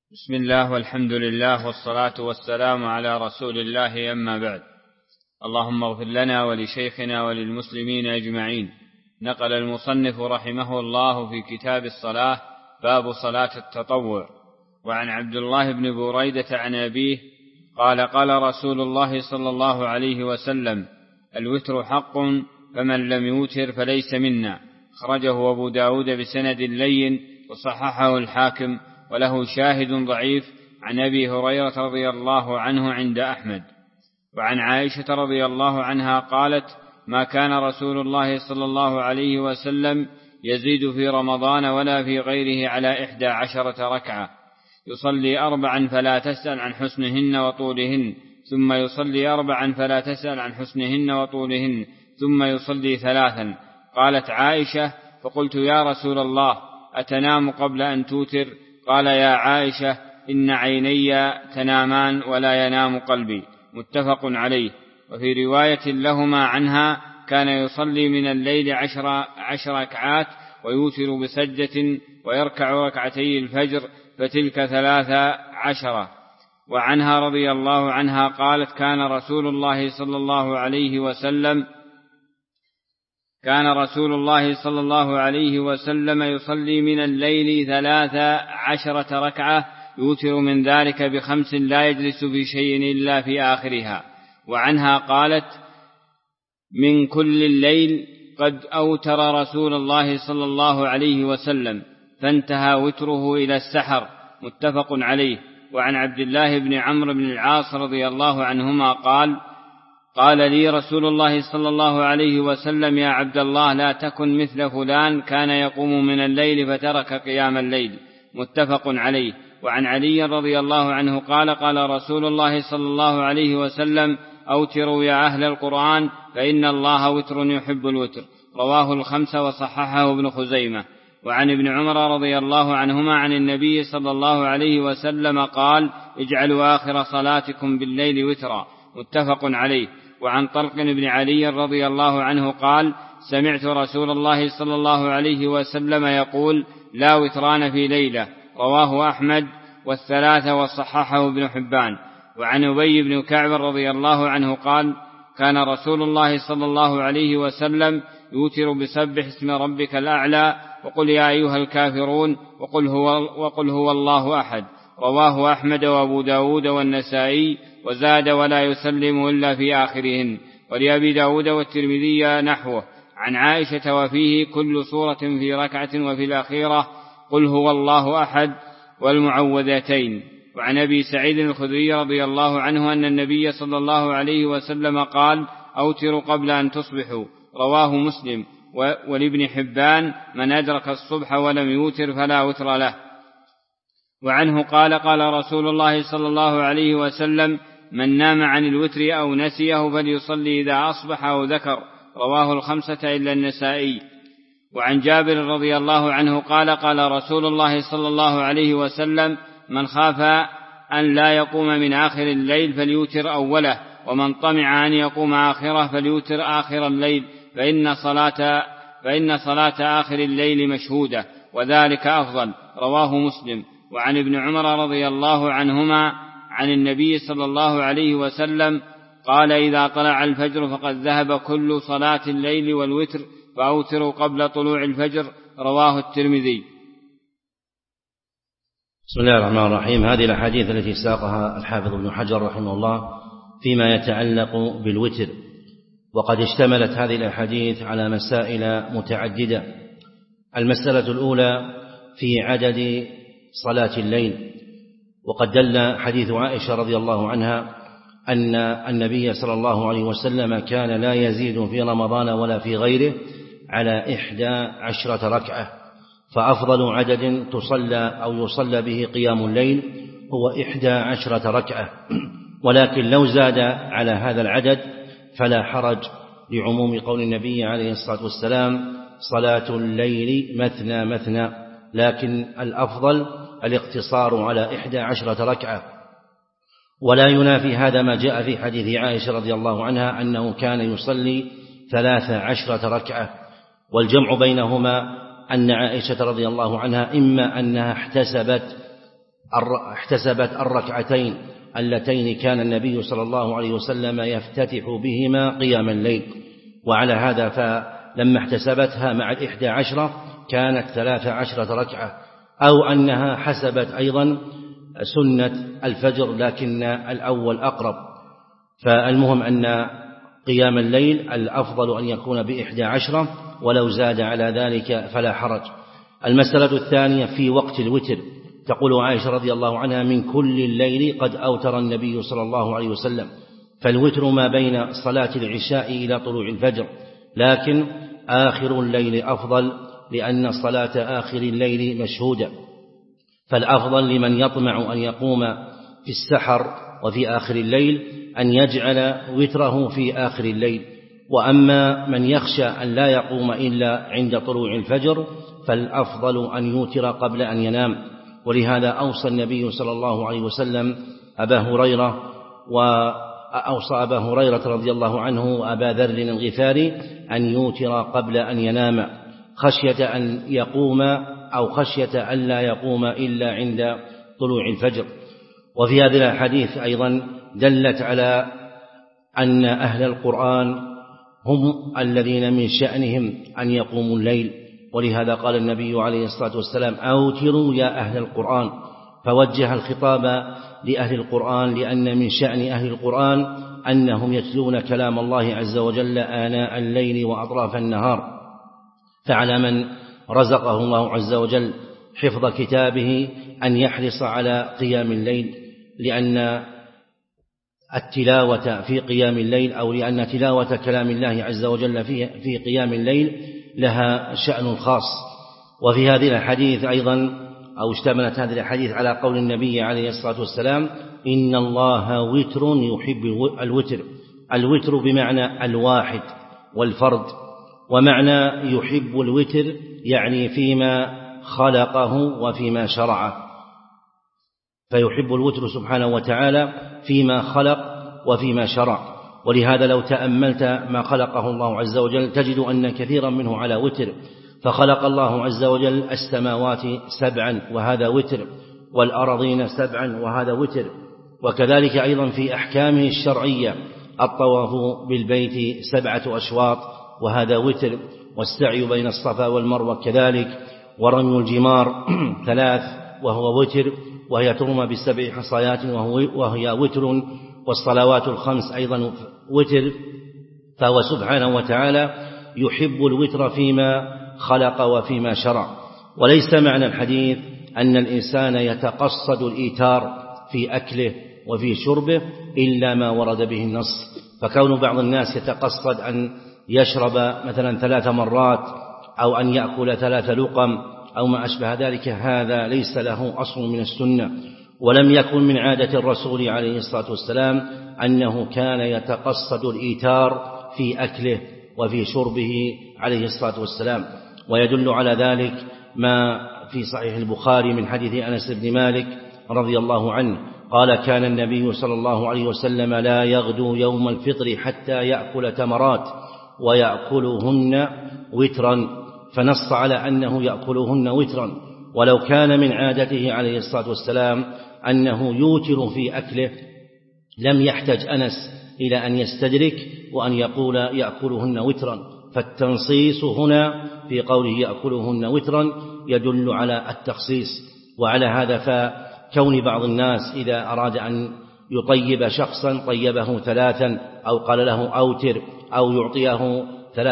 بسم الله والحمد لله والصلاة والسلام على رسول الله، أما بعد. اللهم اغفر لنا ولشيخنا وللمسلمين أجمعين. نقل المصنف رحمه الله في كتاب الصلاة باب صلاة التطوع. وعن عبد الله بن بريدة عن أبيه قال قال رسول الله صلى الله عليه وسلم: الوتر حق، فمن لم يوتر فليس منا. خرجه أبو داود بسند لين وصححه الحاكم، وله شاهد ضعيف عن أبي هريرة رضي الله عنه عند أحمد. وعن عائشة رضي الله عنها قالت: ما كان رسول الله صلى الله عليه وسلم يزيد في رمضان ولا في غيره على 11 ركعة، يصلي 4 فلا تسأل عن حسنهن وطولهن، ثم يصلي 4 فلا تسأل عن حسنهن وطولهن، ثم يصلي 3. قالت عائشة: فقلت يا رسول الله أتنام قبل أن توتر؟ قال: يا عائشة إن عيني تنامان ولا ينام قلبي. متفق عليه. وفي رواية لهما عنها: كان يصلي من الليل 10 ركعات ويوتر بسجدة ويركع ركعتي الفجر، فتلك 13. وعنها رضي الله عنها قالت: كان رسول الله صلى الله عليه وسلم يصلي من الليل 13 ركعة، يوتر من ذلك ب5 لا يجلس في شيء إلا في آخرها. وعنها قالت: من كل الليل قد أوتر رسول الله صلى الله عليه وسلم، فانتهى وتره إلى السحر. متفق عليه. وعن عبد الله بن عمرو بن العاص رضي الله عنهما قال لي رسول الله صلى الله عليه وسلم: يا عبد الله لا تكن مثل فلان كان يقوم من الليل فترك قيام الليل. متفق عليه. وعن علي رضي الله عنه قال رسول الله صلى الله عليه وسلم: أوتروا يا أهل القرآن فإن الله وتر يحب الوتر. رواه 5 وصححه ابن خزيمة. وعن ابن عمر رضي الله عنهما عن النبي صلى الله عليه وسلم قال: اجعلوا آخر صلاتكم بالليل وترا. متفق عليه. وعن طلق بن علي رضي الله عنه قال: سمعت رسول الله صلى الله عليه وسلم يقول: لا وتران في ليلة. رواه أحمد والثلاثة وصححه ابن حبان. وعن أبي بن كعب رضي الله عنه قال: كان رسول الله صلى الله عليه وسلم يوتر بسبح اسم ربك الأعلى وقل يا أيها الكافرون وقل هو الله أحد. رواه أحمد وأبو داود والنسائي، وزاد: ولا يسلم إلا في آخرهن. ولأبي داود والترمذي نحوه عن عائشة وفيه: كل سورة في ركعة، وفي الأخيرة قل هو الله أحد والمعوذتين. وعن أبي سعيد الخدري رضي الله عنه أن النبي صلى الله عليه وسلم قال: أوتروا قبل أن تصبحوا. رواه مسلم. ولابن حبان: من أدرك الصبح ولم يوتر فلا وتر له. وعنه قال رسول الله صلى الله عليه وسلم: من نام عن الوتر أو نسيه فليصلي إذا أصبح أو ذكر. رواه 5 إلا النسائي. وعن جابر رضي الله عنه قال رسول الله صلى الله عليه وسلم: من خاف أن لا يقوم من آخر الليل فليوتر أوله، ومن طمع أن يقوم آخره فليوتر آخر الليل، فإن صلاة آخر الليل مشهودة، وذلك أفضل. رواه مسلم. وعن ابن عمر رضي الله عنهما عن النبي صلى الله عليه وسلم قال: إذا طلع الفجر فقد ذهب كل صلاة الليل والوتر، فأوتروا قبل طلوع الفجر. رواه الترمذي. بسم الله الرحمن الرحيم. هذه الأحاديث التي ساقها الحافظ ابن حجر رحمه الله فيما يتعلق بالوتر، وقد اشتملت هذه الأحاديث على مسائل متعددة. المسألة الأولى في عدد صلاة الليل، وقد دل حديث عائشة رضي الله عنها أن النبي صلى الله عليه وسلم كان لا يزيد في رمضان ولا في غيره على 11 ركعة، فأفضل عدد تصلى أو يصلى به قيام الليل هو 11 ركعة. ولكن لو زاد على هذا العدد فلا حرج، لعموم قول النبي عليه الصلاة والسلام: صلاة الليل مثنى مثنى. لكن الأفضل الاقتصار على 11 ركعة. ولا ينافي هذا ما جاء في حديث عائشة رضي الله عنها أنه كان يصلي 13 ركعة. والجمع بينهما أن عائشة رضي الله عنها إما أنها احتسبت احتسبت الركعتين اللتين كان النبي صلى الله عليه وسلم يفتتح بهما قيام الليل، وعلى هذا فلما احتسبتها مع 11 كانت 13 ركعة، أو أنها حسبت أيضا سنة الفجر لكن الأول أقرب. فالمهم أن قيام الليل الأفضل أن يكون ب11، ولو زاد على ذلك فلا حرج. المسألة الثانية في وقت الوتر، تقول عائشة رضي الله عنها: من كل الليل قد أوتر النبي صلى الله عليه وسلم. فالوتر ما بين صلاة العشاء إلى طلوع الفجر، لكن آخر الليل أفضل لأن صلاة آخر الليل مشهودة، فالأفضل لمن يطمع أن يقوم في السحر وفي آخر الليل أن يجعل وتره في آخر الليل. وأما من يخشى أن لا يقوم إلا عند طلوع الفجر فالأفضل أن يوتر قبل أن ينام. ولهذا أوصى النبي صلى الله عليه وسلم وأوصى أبا هريرة رضي الله عنه وأبا ذر الغفاري أن يوتر قبل أن ينام، خشية أن يقوم أو خشية أن لا يقوم إلا عند طلوع الفجر. وفي هذه الحديث أيضا دلت على أن أهل القرآن هم الذين من شأنهم أن يقوموا الليل، ولهذا قال النبي عليه الصلاة والسلام: أوتروا يا أهل القرآن، فوجه الخطاب لأهل القرآن، لأن من شأن أهل القرآن أنهم يتلون كلام الله عز وجل آناء الليل وأطراف النهار. فعلى من رزقه الله عز وجل حفظ كتابه أن يحرص على قيام الليل، لأن التلاوة في قيام الليل أو لأن تلاوة كلام الله عز وجل في قيام الليل لها شأن خاص. وفي هذه الحديث أيضا أو اشتملت هذه الحديث على قول النبي عليه الصلاة والسلام: إن الله وتر يحب الوتر. الوتر بمعنى الواحد والفرد، ومعنى يحب الوتر يعني فيما خلقه وفيما شرعه، فيحب الوتر سبحانه وتعالى فيما خلق وفيما شرع. ولهذا لو تأملت ما خلقه الله عز وجل تجد أن كثيرا منه على وتر، فخلق الله عز وجل السماوات 7 وهذا وتر، والأرضين 7 وهذا وتر. وكذلك أيضا في أحكامه الشرعية: الطواف بالبيت 7 أشواط وهذا وتر، والسعي بين الصفا والمروة كذلك، ورمي الجمار 3 وهو وتر، وهي ترمى ب7 حصيات وهي وتر، والصلوات 5 أيضا وتر. فهو سبحانه وتعالى يحب الوتر فيما خلق وفيما شرع. وليس معنى الحديث أن الإنسان يتقصد الإيتار في أكله وفي شربه إلا ما ورد به النص. فكون بعض الناس يتقصد أن يشرب مثلا 3 مرات أو أن يأكل 3 لقم أو ما أشبه ذلك، هذا ليس له أصل من السنة، ولم يكن من عادة الرسول عليه الصلاة والسلام أنه كان يتقصد الإيتار في أكله وفي شربه عليه الصلاة والسلام. ويدل على ذلك ما في صحيح البخاري من حديث أنس بن مالك رضي الله عنه قال: كان النبي صلى الله عليه وسلم لا يغدو يوم الفطر حتى يأكل تمرات ويأكلهن وترا، فنص على أنه يأكلهن وترا. ولو كان من عادته عليه الصلاة والسلام أنه يوتر في أكله لم يحتج أنس إلى أن يستدرك وأن يقول يأكلهن وترا. فالتنصيص هنا في قوله يأكلهن وترا يدل على التخصيص. وعلى هذا فكون بعض الناس إذا أراد أن يطيب شخصا طيبه 3 أو قال له أوتر أو يعطيه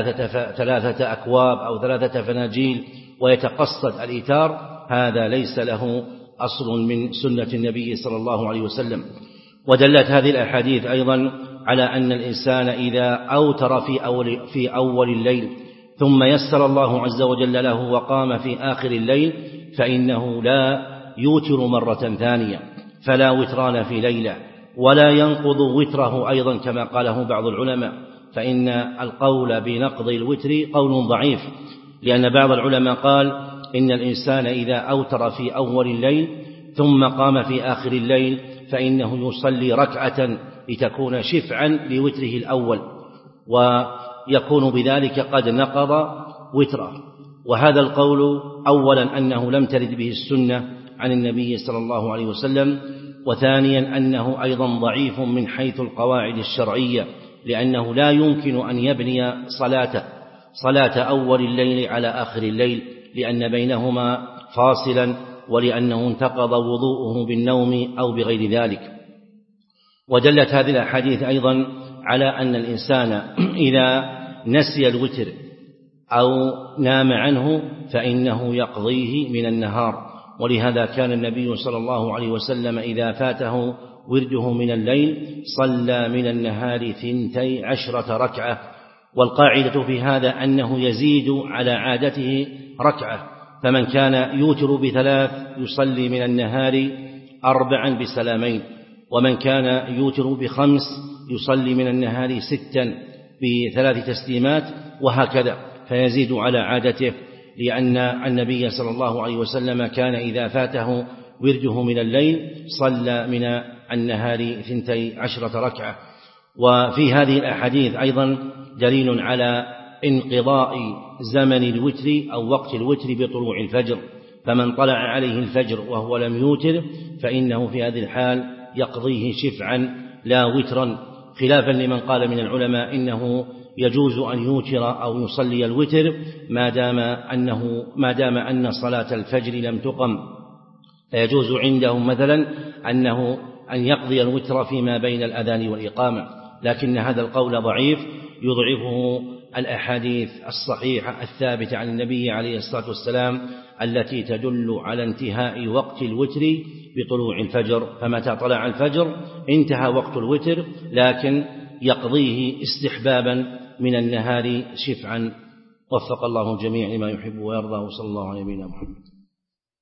3 أكواب أو 3 فناجيل ويتقصد الإيتار، هذا ليس له أصل من سنة النبي صلى الله عليه وسلم. ودلت هذه الأحاديث أيضا على أن الإنسان إذا أوتر في أول الليل ثم يسر الله عز وجل له وقام في آخر الليل فإنه لا يوتر مرة ثانية، فلا وتران في ليلة، ولا ينقض وتره أيضا كما قاله بعض العلماء. فإن القول بنقض الوتر قول ضعيف، لأن بعض العلماء قال إن الإنسان إذا أوتر في أول الليل ثم قام في آخر الليل فإنه يصلي ركعة لتكون شفعا لوتره الأول، ويكون بذلك قد نقض وتره. وهذا القول أولا أنه لم ترد به السنة عن النبي صلى الله عليه وسلم. وثانيا أنه أيضا ضعيف من حيث القواعد الشرعية، لأنه لا يمكن أن يبني صلاة أول الليل على آخر الليل، لأن بينهما فاصلا، ولأنه انتقض وضوءه بالنوم أو بغير ذلك. ودلت هذه الأحاديث أيضا على أن الإنسان إذا نسي الوتر أو نام عنه فإنه يقضيه من النهار، ولهذا كان النبي صلى الله عليه وسلم إذا فاته ورده من الليل صلى من النهار 12 ركعة. والقاعدة في هذا أنه يزيد على عادته ركعة، فمن كان يوتر ب3 يصلي من النهار 4 بسلامين، ومن كان يوتر ب5 يصلي من النهار 6 ب3 تسليمات، وهكذا فيزيد على عادته، لأن النبي صلى الله عليه وسلم كان إذا فاته ورده من الليل صلى من النهار 12 ركعة. وفي هذه الأحاديث أيضا دليل على انقضاء زمن الوتر أو وقت الوتر بطلوع الفجر، فمن طلع عليه الفجر وهو لم يوتر فإنه في هذه الحال يقضيه شفعا لا وترا، خلافا لمن قال من العلماء إنه يجوز أن يوتر أو يصلي الوتر ما دام أن صلاة الفجر لم تقم، فيجوز عندهم مثلا أن يقضي الوتر فيما بين الأذان والإقامة، لكن هذا القول ضعيف يضعفه الأحاديث الصحيحة الثابتة عن النبي عليه الصلاة والسلام التي تدل على انتهاء وقت الوتر بطلوع الفجر، فمتى طلع الفجر انتهى وقت الوتر، لكن يقضيه استحبابا من النهار شفعا. وفق الله الجميع لما يحب ويرضى، وصلى الله على نبينا محمد.